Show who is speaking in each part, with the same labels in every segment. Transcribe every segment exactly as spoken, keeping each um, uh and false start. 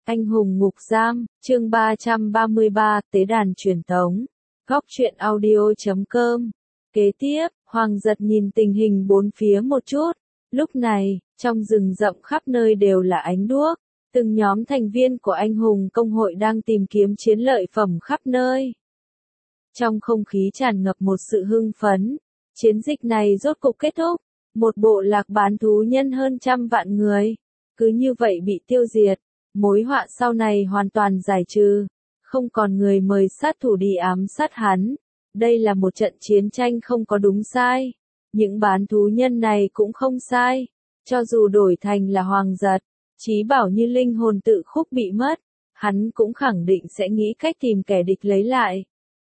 Speaker 1: Anh hùng ngục giam, chương ba trăm ba mươi ba, tế đàn truyền tống. Góc truyện audio chấm com. Kế tiếp, Hoàng Giật nhìn tình hình bốn phía một chút. Lúc này, trong rừng rậm khắp nơi đều là ánh đuốc. Từng nhóm thành viên của anh hùng công hội đang tìm kiếm chiến lợi phẩm khắp nơi. Trong không khí tràn ngập một sự hưng phấn. Chiến dịch này rốt cục kết thúc. Một bộ lạc bán thú nhân hơn trăm vạn người. Cứ như vậy bị tiêu diệt. Mối họa sau này hoàn toàn giải trừ, không còn người mời sát thủ đi ám sát hắn. Đây là một trận chiến tranh không có đúng sai. Những bán thú nhân này cũng không sai. Cho dù đổi thành là Hoàng Giật, chí bảo như linh hồn tự khúc bị mất, hắn cũng khẳng định sẽ nghĩ cách tìm kẻ địch lấy lại.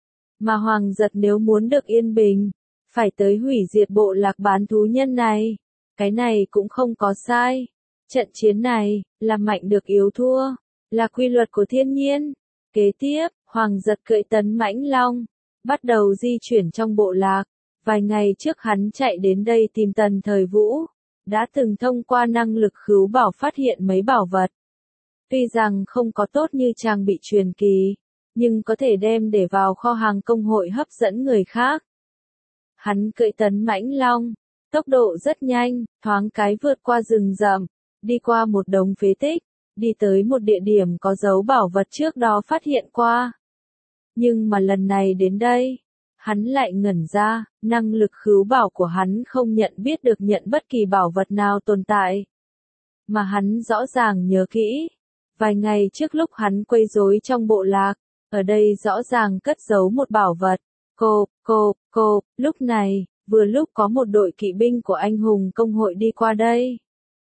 Speaker 1: Mà Hoàng Giật nếu muốn được yên bình, phải tới hủy diệt bộ lạc bán thú nhân này. Cái này cũng không có sai. Trận chiến này, là mạnh được yếu thua, là quy luật của thiên nhiên. Kế tiếp, Hoàng Giật cưỡi tấn mãnh long, bắt đầu di chuyển trong bộ lạc. Vài ngày trước hắn chạy đến đây tìm Tần Thời Vũ, đã từng thông qua năng lực khứu bảo phát hiện mấy bảo vật. Tuy rằng không có tốt như trang bị truyền kỳ, nhưng có thể đem để vào kho hàng công hội hấp dẫn người khác. Hắn cưỡi tấn mãnh long, tốc độ rất nhanh, thoáng cái vượt qua rừng rậm. Đi qua một đống phế tích, đi tới một địa điểm có dấu bảo vật trước đó phát hiện qua. Nhưng mà lần này đến đây, hắn lại ngẩn ra, năng lực khứu bảo của hắn không nhận biết được nhận bất kỳ bảo vật nào tồn tại. Mà hắn rõ ràng nhớ kỹ, vài ngày trước lúc hắn quấy rối trong bộ lạc, ở đây rõ ràng cất giấu một bảo vật. Cô, cô, cô, lúc này, vừa lúc có một đội kỵ binh của anh hùng công hội đi qua đây.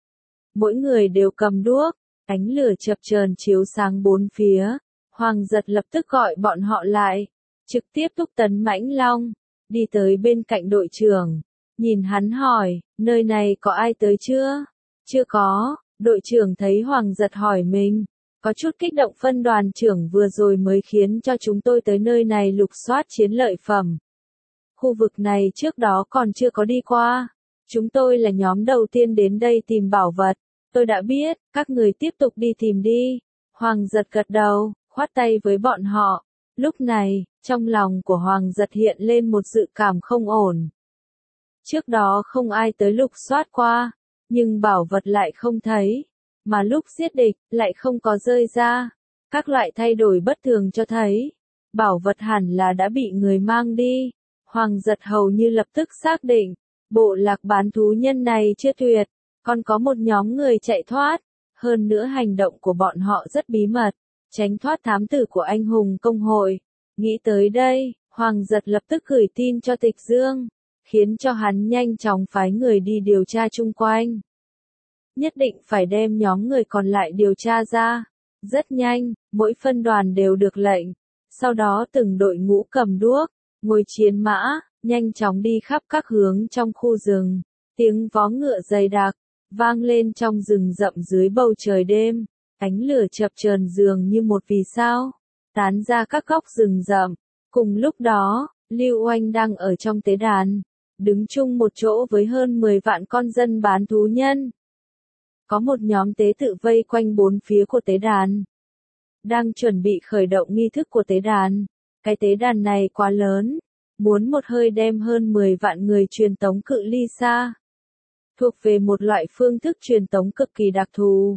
Speaker 1: Mỗi người đều cầm đuốc, ánh lửa chập chờn chiếu sáng bốn phía. Hoàng Giật lập tức gọi bọn họ lại, trực tiếp thúc tấn mãnh long, đi tới bên cạnh đội trưởng, nhìn hắn hỏi, nơi này có ai tới chưa? Chưa có, đội trưởng thấy Hoàng Giật hỏi mình, có chút kích động. Phân đoàn trưởng vừa rồi mới khiến cho chúng tôi tới nơi này lục soát chiến lợi phẩm. Khu vực này trước đó còn chưa có đi qua. Chúng tôi là nhóm đầu tiên đến đây tìm bảo vật. Tôi đã biết, các người tiếp tục đi tìm đi. Hoàng Giật gật đầu, khoát tay với bọn họ. Lúc này, trong lòng của Hoàng Giật hiện lên một dự cảm không ổn. Trước đó không ai tới lục soát qua, nhưng bảo vật lại không thấy. Mà lúc giết địch, lại không có rơi ra. Các loại thay đổi bất thường cho thấy, bảo vật hẳn là đã bị người mang đi. Hoàng Giật hầu như lập tức xác định, bộ lạc bán thú nhân này chưa tuyệt, còn có một nhóm người chạy thoát. Hơn nữa hành động của bọn họ rất bí mật, tránh thoát thám tử của anh hùng công hội. Nghĩ tới đây, Hoàng Giật lập tức gửi tin cho Tịch Dương, khiến cho hắn nhanh chóng phái người đi điều tra chung quanh. Nhất định phải đem nhóm người còn lại điều tra ra. Rất nhanh, mỗi phân đoàn đều được lệnh. Sau đó từng đội ngũ cầm đuốc, ngồi chiến mã, nhanh chóng đi khắp các hướng trong khu rừng. Tiếng vó ngựa dày đặc, vang lên trong rừng rậm dưới bầu trời đêm. Ánh lửa chập chờn dường như một vì sao, tán ra các góc rừng rậm. Cùng lúc đó, Lưu Oanh đang ở trong tế đàn, đứng chung một chỗ với hơn mười vạn con dân bán thú nhân. Có một nhóm tế tự vây quanh bốn phía của tế đàn, đang chuẩn bị khởi động nghi thức của tế đàn. Cái tế đàn này quá lớn, muốn một hơi đem hơn mười vạn người truyền tống cự ly xa. Thuộc về một loại phương thức truyền tống cực kỳ đặc thù.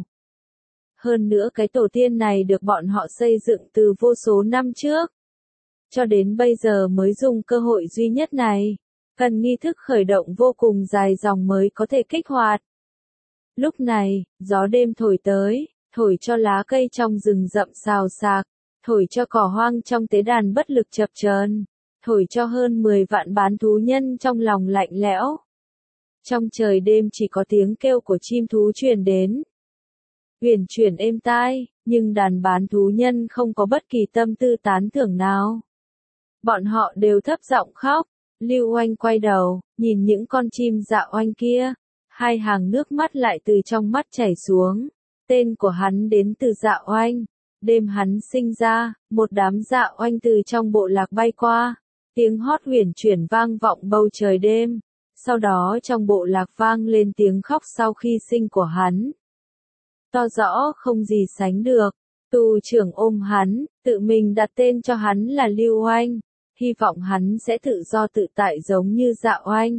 Speaker 1: Hơn nữa cái tổ tiên này được bọn họ xây dựng từ vô số năm trước. Cho đến bây giờ mới dùng cơ hội duy nhất này. Cần nghi thức khởi động vô cùng dài dòng mới có thể kích hoạt. Lúc này, gió đêm thổi tới, thổi cho lá cây trong rừng rậm xào xạc, thổi cho cỏ hoang trong tế đàn bất lực chập chờn, thổi cho hơn mười vạn bán thú nhân trong lòng lạnh lẽo. Trong trời đêm chỉ có tiếng kêu của chim thú truyền đến. Huyền chuyển êm tai, nhưng đàn bán thú nhân không có bất kỳ tâm tư tán thưởng nào. Bọn họ đều thấp giọng khóc. Lưu Oanh quay đầu, nhìn những con chim dạ oanh kia. Hai hàng nước mắt lại từ trong mắt chảy xuống. Tên của hắn đến từ dạ oanh. Đêm hắn sinh ra, một đám dạ oanh từ trong bộ lạc bay qua. Tiếng hót huyền chuyển vang vọng bầu trời đêm. Sau đó trong bộ lạc vang lên tiếng khóc sau khi sinh của hắn. To rõ không gì sánh được. Tù trưởng ôm hắn, tự mình đặt tên cho hắn là Lưu Oanh, hy vọng hắn sẽ tự do tự tại giống như Dạ Oanh.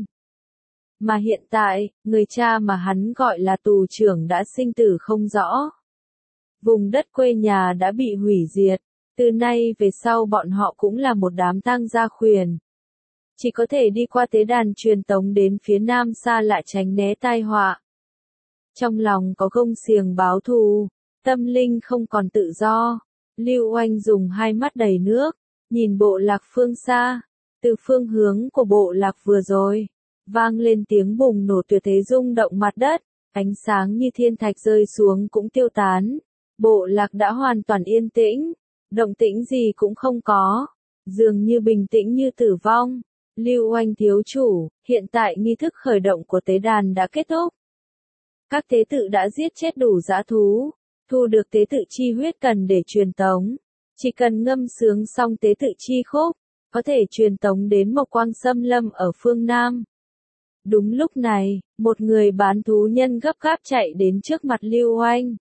Speaker 1: Mà hiện tại, người cha mà hắn gọi là tù trưởng đã sinh tử không rõ. Vùng đất quê nhà đã bị hủy diệt, từ nay về sau bọn họ cũng là một đám tang gia khuyển. Chỉ có thể đi qua tế đàn truyền tống đến phía nam xa lạ tránh né tai họa. Trong lòng có gông xiềng báo thù, tâm linh không còn tự do. Lưu Oanh dùng hai mắt đầy nước, nhìn bộ lạc phương xa. Từ phương hướng của bộ lạc vừa rồi, vang lên tiếng bùng nổ tuyệt thế rung động mặt đất, ánh sáng như thiên thạch rơi xuống cũng tiêu tán. Bộ lạc đã hoàn toàn yên tĩnh, động tĩnh gì cũng không có, dường như bình tĩnh như tử vong. Lưu Oanh thiếu chủ, hiện tại nghi thức khởi động của tế đàn đã kết thúc. Các tế tự đã giết chết đủ dã thú, thu được tế tự chi huyết cần để truyền tống. Chỉ cần ngâm sướng xong tế tự chi khúc, có thể truyền tống đến Mộc Quang Xâm Lâm ở phương Nam. Đúng lúc này, một người bán thú nhân gấp gáp chạy đến trước mặt Lưu Oanh.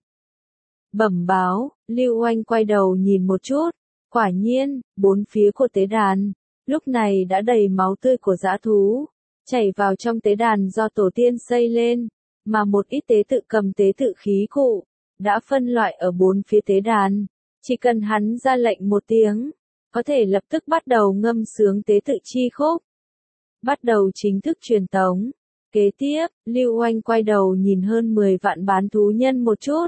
Speaker 1: Bẩm báo, Lưu Oanh quay đầu nhìn một chút, quả nhiên, bốn phía của tế đàn, lúc này đã đầy máu tươi của dã thú, chảy vào trong tế đàn do tổ tiên xây lên, mà một ít tế tự cầm tế tự khí cụ, đã phân loại ở bốn phía tế đàn. Chỉ cần hắn ra lệnh một tiếng, có thể lập tức bắt đầu ngâm sướng tế tự chi khúc. Bắt đầu chính thức truyền tống. Kế tiếp, Lưu Oanh quay đầu nhìn hơn mười vạn bán thú nhân một chút.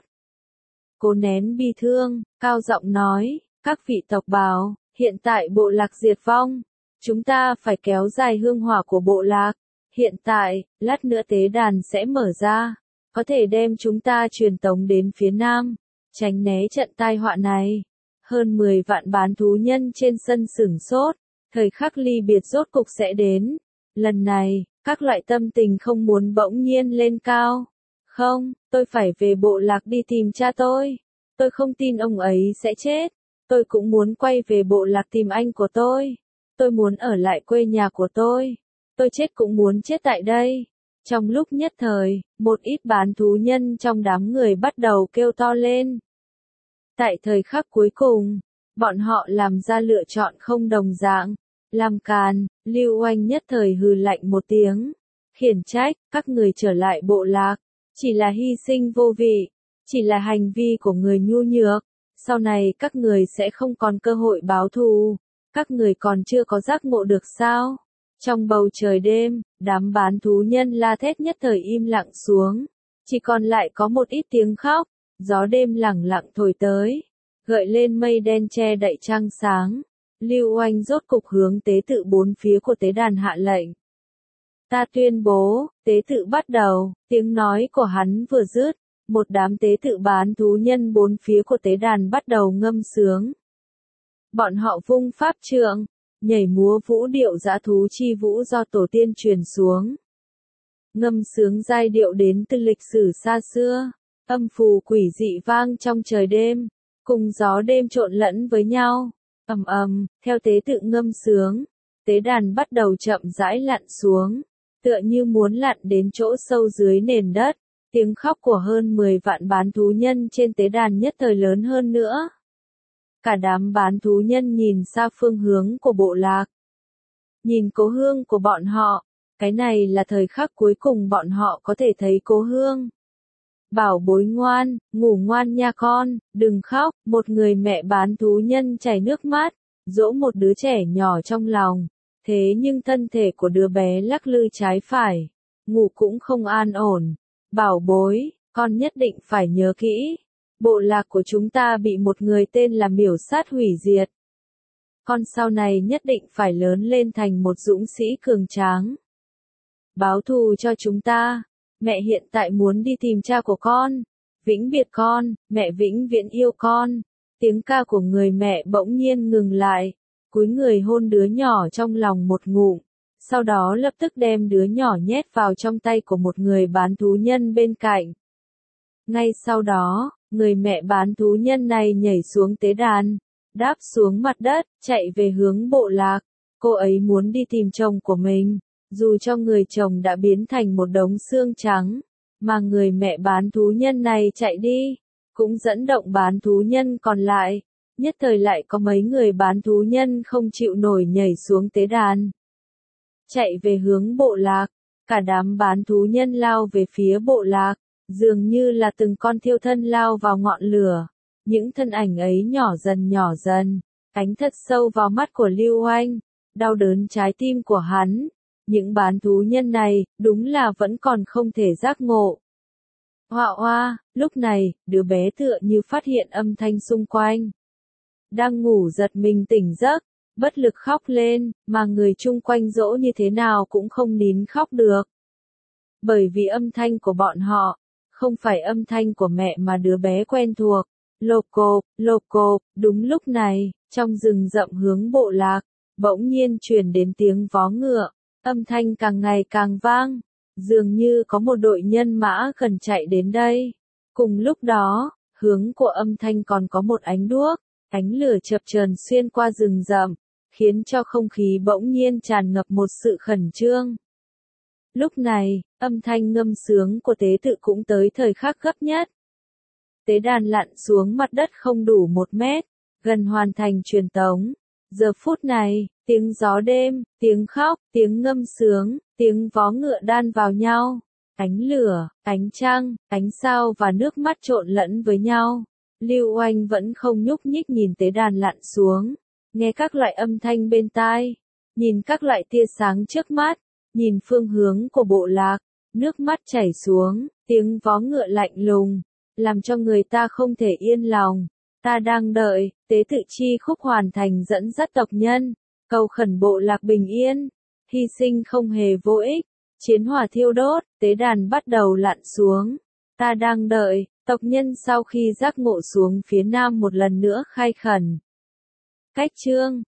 Speaker 1: Cố nén bi thương, cao giọng nói, các vị tộc bào, hiện tại bộ lạc diệt vong. Chúng ta phải kéo dài hương hỏa của bộ lạc. Hiện tại, lát nữa tế đàn sẽ mở ra, có thể đem chúng ta truyền tống đến phía nam, tránh né trận tai họa này. Hơn mười vạn bán thú nhân trên sân sửng sốt, thời khắc ly biệt rốt cục sẽ đến. Lần này, các loại tâm tình không muốn bỗng nhiên lên cao. Không, tôi phải về bộ lạc đi tìm cha tôi. Tôi không tin ông ấy sẽ chết. Tôi cũng muốn quay về bộ lạc tìm anh của tôi. Tôi muốn ở lại quê nhà của tôi. Tôi chết cũng muốn chết tại đây. Trong lúc nhất thời, một ít bán thú nhân trong đám người bắt đầu kêu to lên. Tại thời khắc cuối cùng, bọn họ làm ra lựa chọn không đồng dạng. Làm càn, Lưu Oanh nhất thời hừ lạnh một tiếng. Khiển trách, các người trở lại bộ lạc. Chỉ là hy sinh vô vị. Chỉ là hành vi của người nhu nhược. Sau này các người sẽ không còn cơ hội báo thù. Các người còn chưa có giác ngộ được sao? Trong bầu trời đêm, đám bán thú nhân la thét nhất thời im lặng xuống. Chỉ còn lại có một ít tiếng khóc. Gió đêm lẳng lặng thổi tới, gợi lên mây đen che đậy trăng sáng. Lưu Oanh rốt cục hướng tế tự bốn phía của tế đàn hạ lệnh. Ta tuyên bố, tế tự bắt đầu. Tiếng nói của hắn vừa dứt, một đám tế tự bán thú nhân bốn phía của tế đàn bắt đầu ngâm sướng. Bọn họ vung pháp trượng, nhảy múa vũ điệu dã thú chi vũ do tổ tiên truyền xuống. Ngâm sướng giai điệu đến từ lịch sử xa xưa. Âm phù quỷ dị vang trong trời đêm, cùng gió đêm trộn lẫn với nhau. Ầm ầm, theo tế tự ngâm sướng, tế đàn bắt đầu chậm rãi lặn xuống, tựa như muốn lặn đến chỗ sâu dưới nền đất. Tiếng khóc của hơn mười vạn bán thú nhân trên tế đàn nhất thời lớn hơn nữa. Cả đám bán thú nhân nhìn xa phương hướng của bộ lạc. Nhìn cố hương của bọn họ, cái này là thời khắc cuối cùng bọn họ có thể thấy cố hương. Bảo bối ngoan, ngủ ngoan nha con, đừng khóc. Một người mẹ bán thú nhân chảy nước mắt, dỗ một đứa trẻ nhỏ trong lòng. Thế nhưng thân thể của đứa bé lắc lư trái phải, ngủ cũng không an ổn. Bảo bối, con nhất định phải nhớ kỹ. Bộ lạc của chúng ta bị một người tên là Miểu Sát hủy diệt. Con sau này nhất định phải lớn lên thành một dũng sĩ cường tráng. Báo thù cho chúng ta. Mẹ hiện tại muốn đi tìm cha của con. Vĩnh biệt con, mẹ vĩnh viễn yêu con. Tiếng ca của người mẹ bỗng nhiên ngừng lại. Cúi người hôn đứa nhỏ trong lòng một ngụm. Sau đó lập tức đem đứa nhỏ nhét vào trong tay của một người bán thú nhân bên cạnh. Ngay sau đó, người mẹ bán thú nhân này nhảy xuống tế đàn, đáp xuống mặt đất, chạy về hướng bộ lạc. Cô ấy muốn đi tìm chồng của mình. Dù cho người chồng đã biến thành một đống xương trắng, mà người mẹ bán thú nhân này chạy đi, cũng dẫn động bán thú nhân còn lại. Nhất thời lại có mấy người bán thú nhân không chịu nổi nhảy xuống tế đàn. Chạy về hướng bộ lạc, cả đám bán thú nhân lao về phía bộ lạc, dường như là từng con thiêu thân lao vào ngọn lửa. Những thân ảnh ấy nhỏ dần nhỏ dần, ánh thật sâu vào mắt của Lưu Oanh, đau đớn trái tim của hắn. Những bán thú nhân này, đúng là vẫn còn không thể giác ngộ. Hoa hoa, lúc này, đứa bé tựa như phát hiện âm thanh xung quanh. Đang ngủ giật mình tỉnh giấc, bất lực khóc lên, mà người chung quanh dỗ như thế nào cũng không nín khóc được. Bởi vì âm thanh của bọn họ, không phải âm thanh của mẹ mà đứa bé quen thuộc. Lộp cộp, lộp cộp, đúng lúc này, trong rừng rậm hướng bộ lạc, bỗng nhiên truyền đến tiếng vó ngựa, âm thanh càng ngày càng vang, dường như có một đội nhân mã gần chạy đến đây. Cùng lúc đó, hướng của âm thanh còn có một ánh đuốc, ánh lửa chập chờn xuyên qua rừng rậm, khiến cho không khí bỗng nhiên tràn ngập một sự khẩn trương. Lúc này, âm thanh ngâm sướng của tế tự cũng tới thời khắc gấp nhất. Tế đàn lặn xuống mặt đất không đủ một mét, gần hoàn thành truyền tống. Giờ phút này, tiếng gió đêm, tiếng khóc, tiếng ngâm sướng, tiếng vó ngựa đan vào nhau. Ánh lửa, ánh trăng, ánh sao và nước mắt trộn lẫn với nhau. Lưu Oanh vẫn không nhúc nhích nhìn tế đàn lặn xuống, nghe các loại âm thanh bên tai, nhìn các loại tia sáng trước mắt, nhìn phương hướng của bộ lạc, nước mắt chảy xuống, tiếng vó ngựa lạnh lùng, làm cho người ta không thể yên lòng. Ta đang đợi, tế tự chi khúc hoàn thành dẫn dắt tộc nhân, cầu khẩn bộ lạc bình yên, hy sinh không hề vô ích, chiến hỏa thiêu đốt, tế đàn bắt đầu lặn xuống. Ta đang đợi, tộc nhân sau khi giác ngộ xuống phía nam một lần nữa khai khẩn. Cách chương